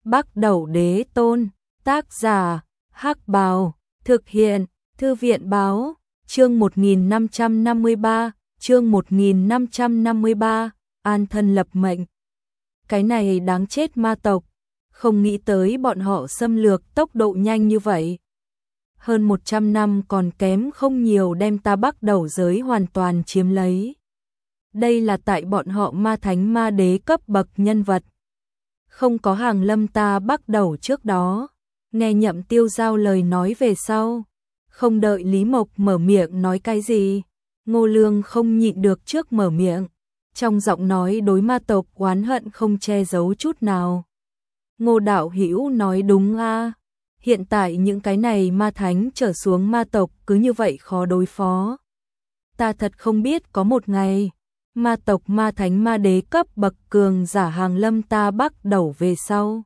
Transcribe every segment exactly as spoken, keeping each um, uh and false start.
Bắc Đẩu Đế Tôn, tác giả, Hắc Bào, thực hiện, Thư viện báo, chương một nghìn năm trăm năm mươi ba, chương một nghìn năm trăm năm mươi ba, an thân lập mệnh. Cái này đáng chết ma tộc, không nghĩ tới bọn họ xâm lược tốc độ nhanh như vậy. Hơn một trăm năm còn kém không nhiều đem ta Bắc Đẩu giới hoàn toàn chiếm lấy. Đây là tại bọn họ ma thánh ma đế cấp bậc nhân vật. Không có hàng lâm ta Bắc Đẩu trước đó, nghe Nhậm Tiêu Giao lời nói về sau. Không đợi Lý Mộc mở miệng nói cái gì, Ngô Lương không nhịn được trước mở miệng. Trong giọng nói đối ma tộc oán hận không che giấu chút nào. Ngô đạo hữu nói đúng a, hiện tại những cái này ma thánh trở xuống ma tộc cứ như vậy khó đối phó. Ta thật không biết có một ngày, ma tộc ma thánh ma đế cấp bậc cường giả hàng lâm ta Bắc Đẩu về sau.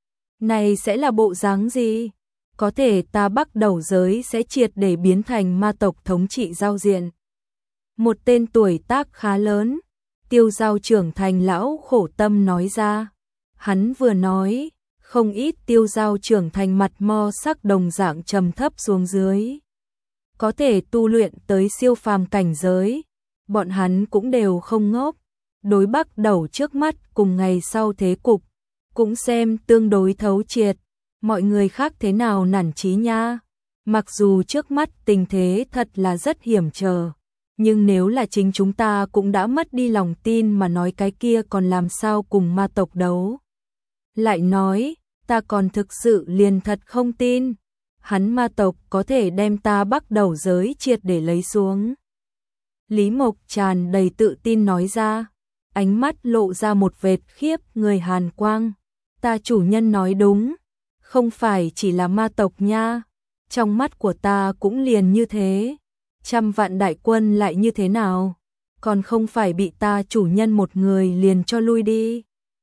Này sẽ là bộ dáng gì? Có thể ta Bắc Đẩu giới sẽ triệt để biến thành ma tộc thống trị giao diện. Một tên tuổi tác khá lớn, Tiêu Giao trưởng thành lão khổ tâm nói ra. Hắn vừa nói, không ít Tiêu Giao trưởng thành mặt mo sắc đồng dạng trầm thấp xuống dưới. Có thể tu luyện tới siêu phàm cảnh giới, bọn hắn cũng đều không ngốc. Đối Bắc Đẩu trước mắt cùng ngày sau thế cục, cũng xem tương đối thấu triệt. Mọi người khác thế nào nản chí nha. Mặc dù trước mắt tình thế thật là rất hiểm trở, nhưng nếu là chính chúng ta cũng đã mất đi lòng tin mà nói cái kia còn làm sao cùng ma tộc đấu. Lại nói, ta còn thực sự liền thật không tin, hắn ma tộc có thể đem ta Bắc Đẩu giới triệt để lấy xuống. Lý Mộc tràn đầy tự tin nói ra, ánh mắt lộ ra một vệt khiếp người hàn quang. Ta chủ nhân nói đúng, không phải chỉ là ma tộc nha, trong mắt của ta cũng liền như thế. Trăm vạn đại quân lại như thế nào, còn không phải bị ta chủ nhân một người liền cho lui đi.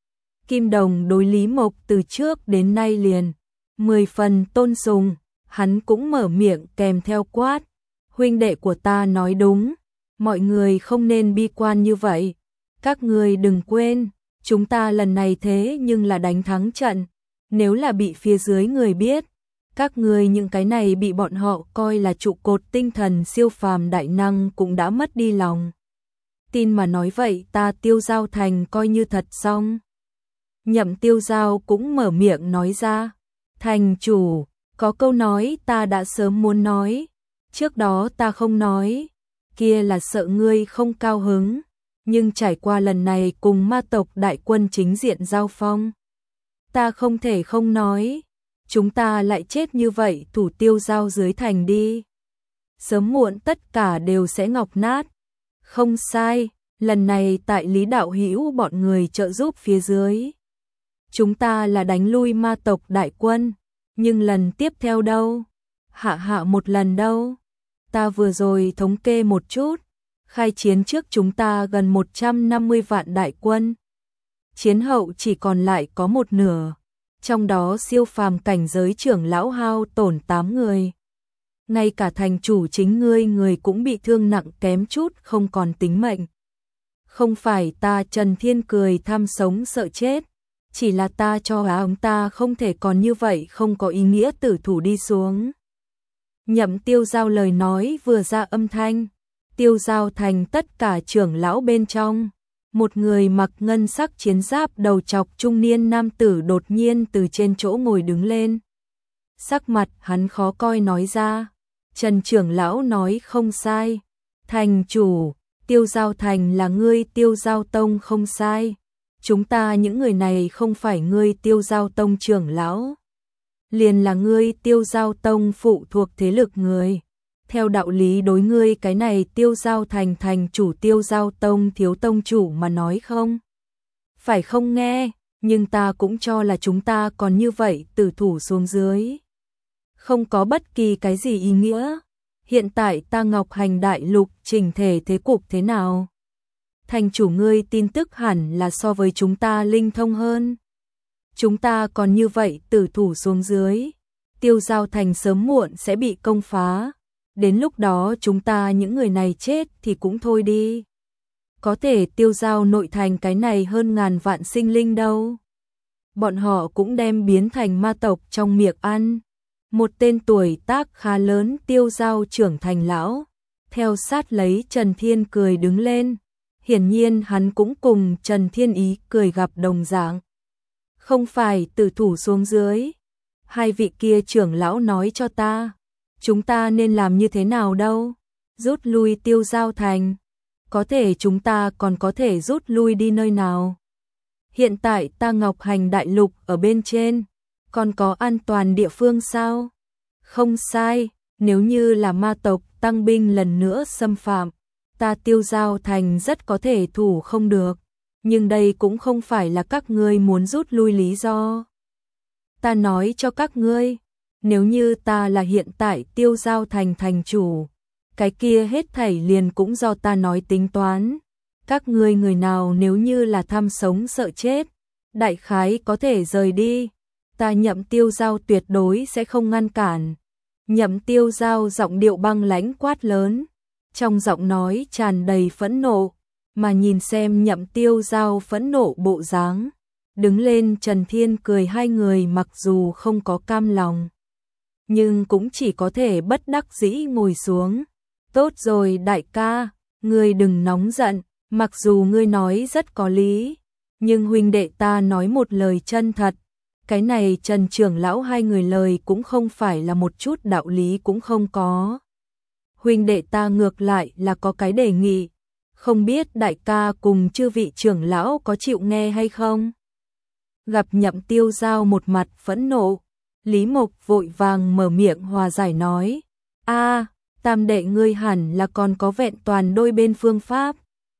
Kim Đồng đối Lý Mộc từ trước đến nay liền mười phần tôn sùng, hắn cũng mở miệng kèm theo quát. Huynh đệ của ta nói đúng, mọi người không nên bi quan như vậy. Các người đừng quên, chúng ta lần này thế nhưng là đánh thắng trận. Nếu là bị phía dưới người biết, các người những cái này bị bọn họ coi là trụ cột tinh thần siêu phàm đại năng cũng đã mất đi lòng tin mà nói vậy ta Tiêu Giao thành coi như thật xong. Nhậm Tiêu Giao cũng mở miệng nói ra, thành chủ, có câu nói ta đã sớm muốn nói, trước đó ta không nói, kia là sợ ngươi không cao hứng, nhưng trải qua lần này cùng ma tộc đại quân chính diện giao phong, ta không thể không nói. Chúng ta lại chết như vậy thủ Tiêu Giao dưới thành đi. Sớm muộn tất cả đều sẽ ngọc nát. Không sai, lần này tại Lý Đạo Hữu bọn người trợ giúp phía dưới. Chúng ta là đánh lui ma tộc đại quân. Nhưng lần tiếp theo đâu? Hạ hạ một lần đâu? Ta vừa rồi thống kê một chút. Khai chiến trước chúng ta gần một trăm năm mươi vạn đại quân. Chiến hậu chỉ còn lại có một nửa. Trong đó siêu phàm cảnh giới trưởng lão hao tổn tám người. Ngay cả thành chủ chính ngươi người cũng bị thương nặng kém chút không còn tính mệnh. Không phải ta Trần Thiên cười tham sống sợ chết, chỉ là ta cho ông ta không thể còn như vậy không có ý nghĩa tử thủ đi xuống. Nhậm Tiêu Giao lời nói vừa ra âm thanh, Tiêu Giao thành tất cả trưởng lão bên trong. Một người mặc ngân sắc chiến giáp đầu trọc trung niên nam tử đột nhiên từ trên chỗ ngồi đứng lên. Sắc mặt hắn khó coi nói ra, Trần trưởng lão nói không sai. Thành chủ, Tiêu Giao thành là ngươi Tiêu Giao tông không sai. Chúng ta những người này không phải ngươi Tiêu Giao tông trưởng lão. Liền là ngươi Tiêu Giao tông phụ thuộc thế lực người. Theo đạo lý đối ngươi cái này Tiêu Giao thành thành chủ Tiêu Giao tông thiếu tông chủ mà nói không? Phải không nghe, nhưng ta cũng cho là chúng ta còn như vậy tử thủ xuống dưới. Không có bất kỳ cái gì ý nghĩa. Hiện tại ta Ngọc Hành đại lục chỉnh thể thế cục thế nào? Thành chủ ngươi tin tức hẳn là so với chúng ta linh thông hơn. Chúng ta còn như vậy tử thủ xuống dưới. Tiêu Giao thành sớm muộn sẽ bị công phá. Đến lúc đó chúng ta những người này chết thì cũng thôi đi. Có thể Tiêu Giao nội thành cái này hơn ngàn vạn sinh linh đâu. bọn họ cũng đem biến thành ma tộc trong miệng ăn. Một tên tuổi tác khá lớn tiêu giao trưởng thành lão, theo sát lấy Trần Thiên cười đứng lên. Hiển nhiên hắn cũng cùng Trần Thiên Ý cười gặp đồng dạng. Không phải từ thủ xuống dưới. Hai vị kia trưởng lão nói cho ta, chúng ta nên làm như thế nào đâu? Rút lui tiêu giao thành. Có thể chúng ta còn có thể rút lui đi nơi nào? Hiện tại ta Ngọc Hành Đại Lục ở bên trên, còn có an toàn địa phương sao? Không sai, nếu như là ma tộc tăng binh lần nữa xâm phạm, ta tiêu giao thành rất có thể thủ không được. Nhưng đây cũng không phải là các ngươi muốn rút lui lý do. Ta nói cho các ngươi, nếu như ta là hiện tại tiêu giao thành thành chủ, cái kia hết thảy liền cũng do ta nói tính toán. Các ngươi người nào nếu như là tham sống sợ chết, đại khái có thể rời đi. Ta Nhậm Tiêu Giao tuyệt đối sẽ không ngăn cản. Nhậm Tiêu Giao giọng điệu băng lãnh quát lớn, trong giọng nói tràn đầy phẫn nộ, mà nhìn xem Nhậm Tiêu Giao phẫn nộ bộ dáng, đứng lên Trần Thiên cười hai người mặc dù không có cam lòng, nhưng cũng chỉ có thể bất đắc dĩ ngồi xuống. Tốt rồi đại ca, ngươi đừng nóng giận, mặc dù ngươi nói rất có lý, nhưng huynh đệ ta nói một lời chân thật. Cái này Trần trưởng lão hai người lời cũng không phải là một chút đạo lý cũng không có. Huynh đệ ta ngược lại là có cái đề nghị, không biết đại ca cùng chư vị trưởng lão có chịu nghe hay không? Gặp Nhậm Tiêu Giao một mặt phẫn nộ, Lý Mộc vội vàng mở miệng hòa giải nói, a tam đệ ngươi hẳn là còn có vẹn toàn đôi bên phương pháp.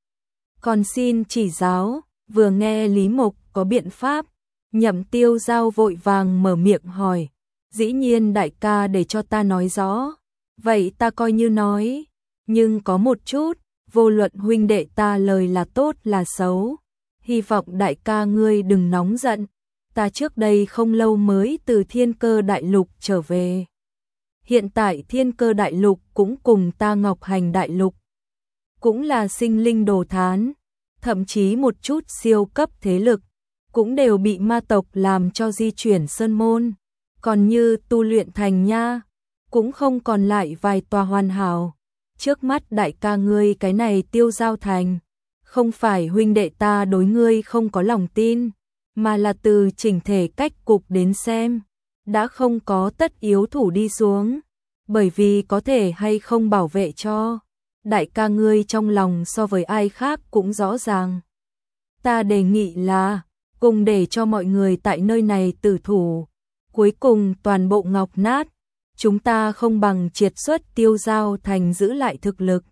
Còn xin chỉ giáo. Vừa nghe Lý Mộc có biện pháp, Nhậm Tiêu Giao vội vàng mở miệng hỏi, dĩ nhiên đại ca để cho ta nói rõ, vậy ta coi như nói, nhưng có một chút, vô luận huynh đệ ta lời là tốt là xấu, hy vọng đại ca ngươi đừng nóng giận, ta trước đây không lâu mới từ Thiên Cơ Đại Lục trở về. Hiện tại Thiên Cơ Đại Lục cũng cùng ta Ngọc Hành Đại Lục, cũng là sinh linh đồ thán, thậm chí một chút siêu cấp thế lực, cũng đều bị ma tộc làm cho di chuyển sơn môn, còn như tu luyện thành nha, cũng không còn lại vài tòa hoàn hảo. Trước mắt đại ca ngươi cái này tiêu giao thành, không phải huynh đệ ta đối ngươi không có lòng tin, mà là từ chỉnh thể cách cục đến xem, đã không có tất yếu thủ đi xuống, bởi vì có thể hay không bảo vệ cho. Đại ca ngươi trong lòng so với ai khác cũng rõ ràng. Ta đề nghị là, cùng để cho mọi người tại nơi này tử thủ, cuối cùng toàn bộ ngọc nát, chúng ta không bằng triệt xuất tiêu giao thành giữ lại thực lực.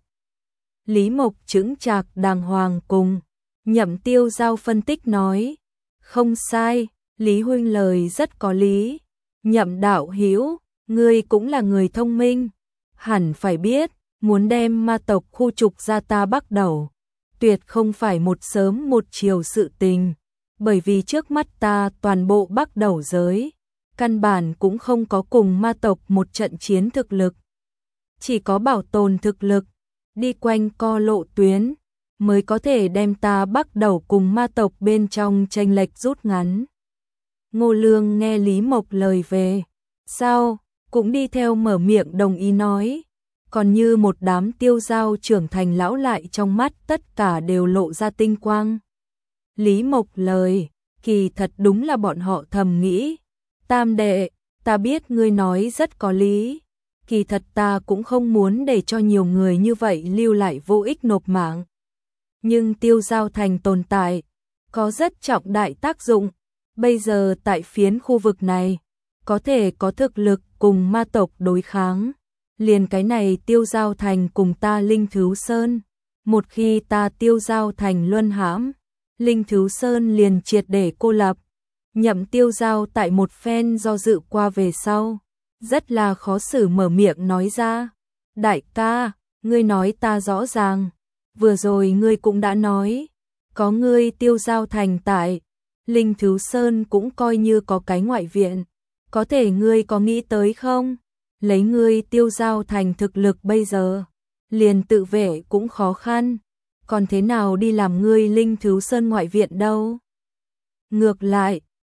Lý Mộc chững chạc đàng hoàng cùng Nhậm Tiêu Giao phân tích nói, không sai, Lý huynh lời rất có lý. Nhậm đạo hữu, ngươi cũng là người thông minh, hẳn phải biết, muốn đem ma tộc khu trục ra ta bắt đầu, tuyệt không phải một sớm một chiều sự tình, bởi vì trước mắt ta toàn bộ bắt đầu giới, căn bản cũng không có cùng ma tộc một trận chiến thực lực, chỉ có bảo tồn thực lực, đi quanh co lộ tuyến, mới có thể đem ta bắt đầu cùng ma tộc bên trong chênh lệch rút ngắn. Ngô Lương nghe Lý Mộc lời về, sao, cũng đi theo mở miệng đồng ý nói, còn như một đám tiêu giao trưởng thành lão lại trong mắt tất cả đều lộ ra tinh quang. Lý Mộc lời, kỳ thật đúng là bọn họ thầm nghĩ, tam đệ, ta biết ngươi nói rất có lý, kỳ thật ta cũng không muốn để cho nhiều người như vậy lưu lại vô ích nộp mạng. Nhưng tiêu giao thành tồn tại, có rất trọng đại tác dụng, bây giờ tại phiến khu vực này, có thể có thực lực cùng ma tộc đối kháng. Liền cái này tiêu giao thành cùng ta Linh Thứu Sơn, một khi ta tiêu giao thành luân hãm, Linh Thứu Sơn liền triệt để cô lập. Nhậm Tiêu Giao tại một phen do dự qua về sau, rất là khó xử mở miệng nói ra, đại ca, ngươi nói ta rõ ràng, vừa rồi ngươi cũng đã nói, có ngươi tiêu giao thành tại, Linh Thứu Sơn cũng coi như có cái ngoại viện, có thể ngươi có nghĩ tới không? Lấy ngươi tiêu giao thành thực lực bây giờ, liền tự vệ cũng khó khăn, còn thế nào đi làm ngươi Linh Thứu Sơn ngoại viện đâu? Ngược lại,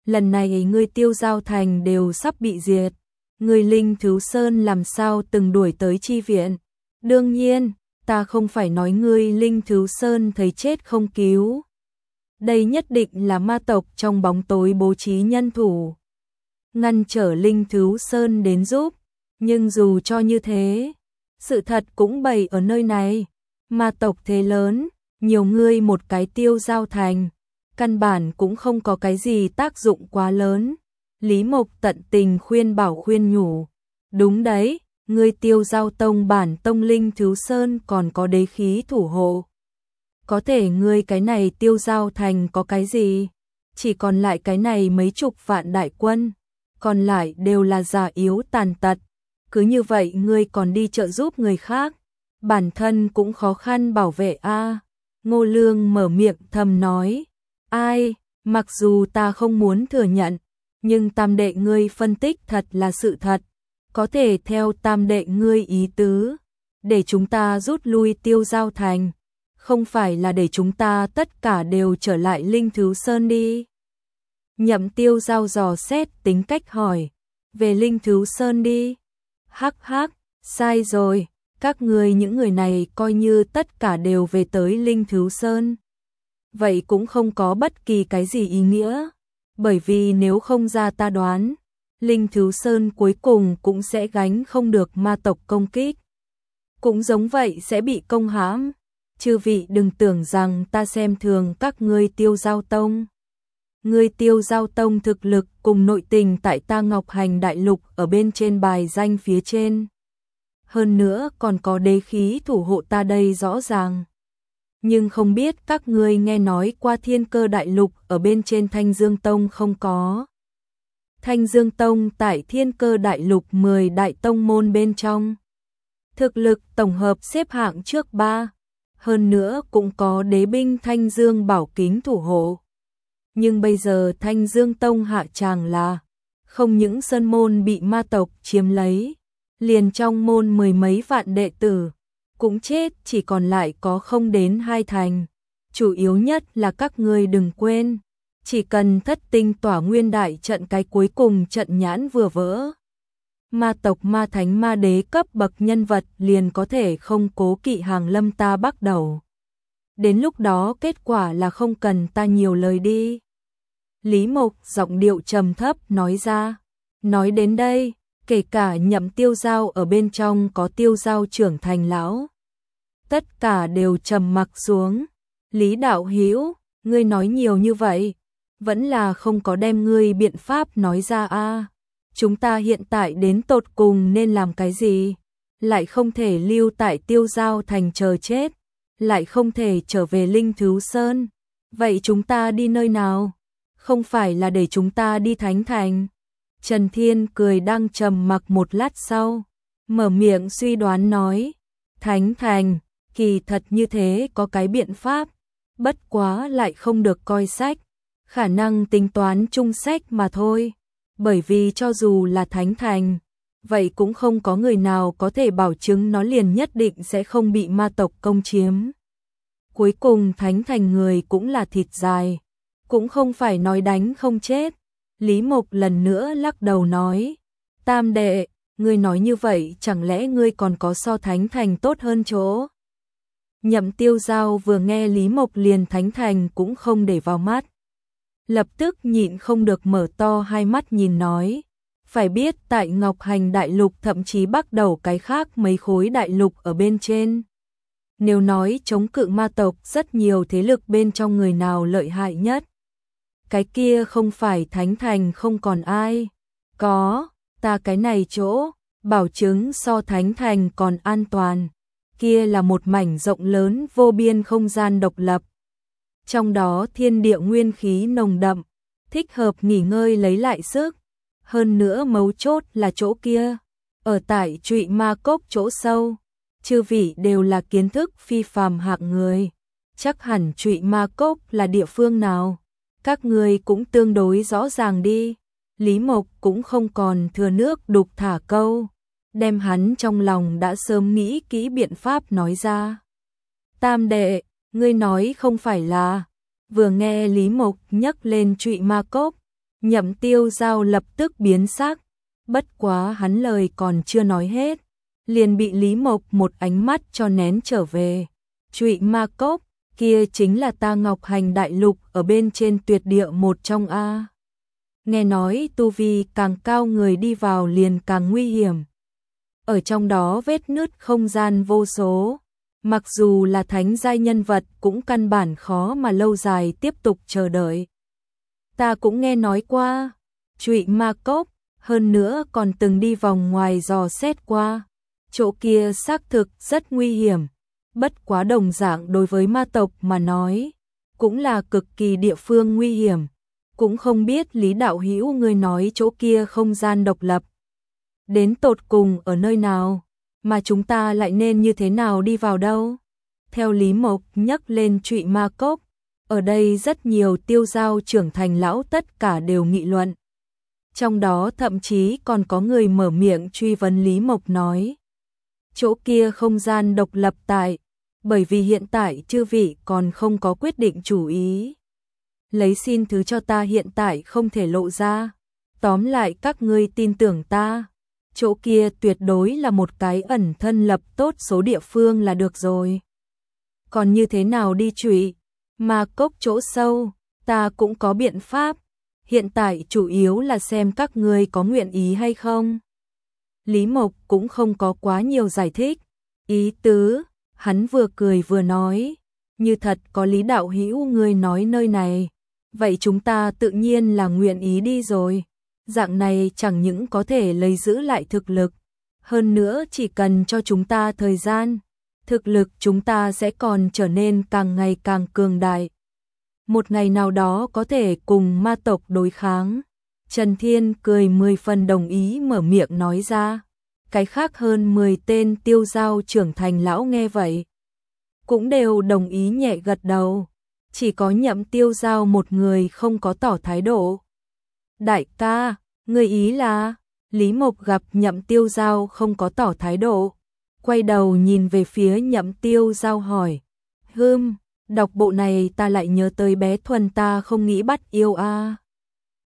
lần này ngươi Tiêu Giao Thành đều sắp bị diệt, ngươi Linh Thứu Sơn làm sao từng đuổi tới chi viện? Đương nhiên, ta không phải nói ngươi Linh Thứu Sơn thấy chết không cứu. Đây nhất định là ma tộc trong bóng tối bố trí nhân thủ, ngăn trở Linh Thứu Sơn đến giúp, nhưng dù cho như thế, sự thật cũng bày ở nơi này, ma tộc thế lớn, nhiều ngươi một cái Tiêu Giao Thành, căn bản cũng không có cái gì tác dụng quá lớn. Lý Mộc tận tình khuyên bảo khuyên nhủ, đúng đấy, ngươi Tiêu Giao Tông bản tông Linh Thứu Sơn còn có đế khí thủ hộ. Có thể ngươi cái này Tiêu Giao Thành có cái gì? Chỉ còn lại cái này mấy chục vạn đại quân, còn lại đều là già yếu tàn tật. Cứ như vậy ngươi còn đi trợ giúp người khác, bản thân cũng khó khăn bảo vệ a. Ngô Lương mở miệng thầm nói, ai, mặc dù ta không muốn thừa nhận, nhưng tam đệ ngươi phân tích thật là sự thật, có thể theo tam đệ ngươi ý tứ, để chúng ta rút lui Tiêu Giao Thành, không phải là để chúng ta tất cả đều trở lại Linh Thứu Sơn đi. Nhậm Tiêu Giao dò xét tính cách hỏi, về Linh Thứu Sơn đi. Hắc hắc, sai rồi, các ngươi những người này coi như tất cả đều về tới Linh Thứu Sơn. Vậy cũng không có bất kỳ cái gì ý nghĩa, bởi vì nếu không ra ta đoán, Linh Thứu Sơn cuối cùng cũng sẽ gánh không được ma tộc công kích. Cũng giống vậy sẽ bị công hãm. Chư vị đừng tưởng rằng ta xem thường các ngươi Tiêu Giao Tông. Ngươi Tiêu Giao Tông thực lực cùng nội tình tại ta Ngọc Hành Đại Lục ở bên trên bài danh phía trên. Hơn nữa còn có đế khí thủ hộ ta đây rõ ràng. Nhưng không biết các ngươi nghe nói qua Thiên Cơ Đại Lục ở bên trên Thanh Dương Tông không có. Thanh Dương Tông tại Thiên Cơ Đại Lục mười đại tông môn bên trong. Thực lực tổng hợp xếp hạng trước ba. Hơn nữa cũng có đế binh Thanh Dương Bảo Kính thủ hộ. Nhưng bây giờ Thanh Dương Tông hạ tràng là không những sơn môn bị ma tộc chiếm lấy, liền trong môn mười mấy vạn đệ tử cũng chết, chỉ còn lại có không đến hai thành. Chủ yếu nhất là các ngươi đừng quên, chỉ cần thất tinh tỏa nguyên đại trận cái cuối cùng trận nhãn vừa vỡ, ma tộc ma thánh ma đế cấp bậc nhân vật liền có thể không cố kỵ hàng lâm ta bắt đầu. Đến lúc đó kết quả là không cần ta nhiều lời đi. Lý Mộc giọng điệu trầm thấp nói ra. Nói đến đây, kể cả Nhậm Tiêu Giao ở bên trong có Tiêu Giao trưởng thành lão, tất cả đều trầm mặc xuống. Lý đạo hữu, ngươi nói nhiều như vậy, vẫn là không có đem ngươi biện pháp nói ra a. Chúng ta hiện tại đến tột cùng nên làm cái gì? Lại không thể lưu tại Tiêu Giao Thành chờ chết, lại không thể trở về Linh Thứu Sơn. Vậy chúng ta đi nơi nào? Không phải là để chúng ta đi Thánh Thành? Trần Thiên cười đang trầm mặc một lát sau, mở miệng suy đoán nói, Thánh Thành, kỳ thật như thế có cái biện pháp, bất quá lại không được coi sách, khả năng tính toán chung sách mà thôi. Bởi vì cho dù là Thánh Thành, vậy cũng không có người nào có thể bảo chứng nó liền nhất định sẽ không bị ma tộc công chiếm. Cuối cùng Thánh Thành người cũng là thịt dài, cũng không phải nói đánh không chết. Lý Mộc lần nữa lắc đầu nói, tam đệ, ngươi nói như vậy chẳng lẽ ngươi còn có so Thánh Thành tốt hơn chỗ? Nhậm Tiêu Giao vừa nghe Lý Mộc liền Thánh Thành cũng không để vào mắt, lập tức nhịn không được mở to hai mắt nhìn nói, phải biết tại Ngọc Hành Đại Lục thậm chí bắt đầu cái khác mấy khối đại lục ở bên trên. Nếu nói chống cự ma tộc rất nhiều thế lực bên trong người nào lợi hại nhất, cái kia không phải Thánh Thành không còn ai. Có, ta cái này chỗ, bảo chứng so Thánh Thành còn an toàn, kia là một mảnh rộng lớn vô biên không gian độc lập. Trong đó thiên địa nguyên khí nồng đậm, thích hợp nghỉ ngơi lấy lại sức. Hơn nữa mấu chốt là chỗ kia, ở tại Trụy Ma Cốc chỗ sâu, chư vị đều là kiến thức phi phàm hạng người, chắc hẳn Trụy Ma Cốc là địa phương nào, các người cũng tương đối rõ ràng đi. Lý Mộc cũng không còn thừa nước đục thả câu, đem hắn trong lòng đã sớm nghĩ kỹ biện pháp nói ra. Tam đệ, ngươi nói không phải là? Vừa nghe Lý Mộc nhắc lên Trụy Ma Cốc, Nhậm Tiêu Giao lập tức biến sắc, bất quá hắn lời còn chưa nói hết, liền bị Lý Mộc một ánh mắt cho nén trở về. Trụy Ma Cốc, kia chính là ta Ngọc Hành Đại Lục ở bên trên tuyệt địa một trong a. Nghe nói tu vi càng cao người đi vào liền càng nguy hiểm. Ở trong đó vết nứt không gian vô số, mặc dù là thánh giai nhân vật cũng căn bản khó mà lâu dài tiếp tục chờ đợi. Ta cũng nghe nói qua, Trụy Ma Cốc, hơn nữa còn từng đi vòng ngoài dò xét qua. Chỗ kia xác thực rất nguy hiểm, bất quá đồng dạng đối với ma tộc mà nói, cũng là cực kỳ địa phương nguy hiểm. Cũng không biết Lý đạo hữu ngươi nói chỗ kia không gian độc lập đến tột cùng ở nơi nào, mà chúng ta lại nên như thế nào đi vào đâu? Theo Lý Mộc nhắc lên Trụy Ma Cốc, ở đây rất nhiều tiêu giao trưởng thành lão tất cả đều nghị luận. Trong đó thậm chí còn có người mở miệng truy vấn Lý Mộc nói. Chỗ kia không gian độc lập tại, bởi vì hiện tại chư vị còn không có quyết định chủ ý. Lấy xin thứ cho ta hiện tại không thể lộ ra. Tóm lại các ngươi tin tưởng ta. Chỗ kia tuyệt đối là một cái ẩn thân lập tốt số địa phương là được rồi. Còn như thế nào đi Trụy Ma Cốc chỗ sâu, ta cũng có biện pháp. Hiện tại chủ yếu là xem các ngươi có nguyện ý hay không. Lý Mộc cũng không có quá nhiều giải thích. Ý tứ, hắn vừa cười vừa nói. Như thật có Lý đạo hữu ngươi nói nơi này, vậy chúng ta tự nhiên là nguyện ý đi rồi. Dạng này chẳng những có thể lấy giữ lại thực lực, hơn nữa chỉ cần cho chúng ta thời gian, thực lực chúng ta sẽ còn trở nên càng ngày càng cường đại. Một ngày nào đó có thể cùng ma tộc đối kháng. Trần Thiên cười mười phần đồng ý mở miệng nói ra. Cái khác hơn mười tên tiêu giao trưởng thành lão nghe vậy, cũng đều đồng ý nhẹ gật đầu. Chỉ có Nhậm Tiêu Giao một người không có tỏ thái độ. Đại ca, người ý là? Lý Mộc gặp Nhậm Tiêu Giao không có tỏ thái độ, quay đầu nhìn về phía Nhậm Tiêu Giao hỏi. Hừm, đọc bộ này ta lại nhớ tới bé Thuần ta không nghĩ bắt yêu a.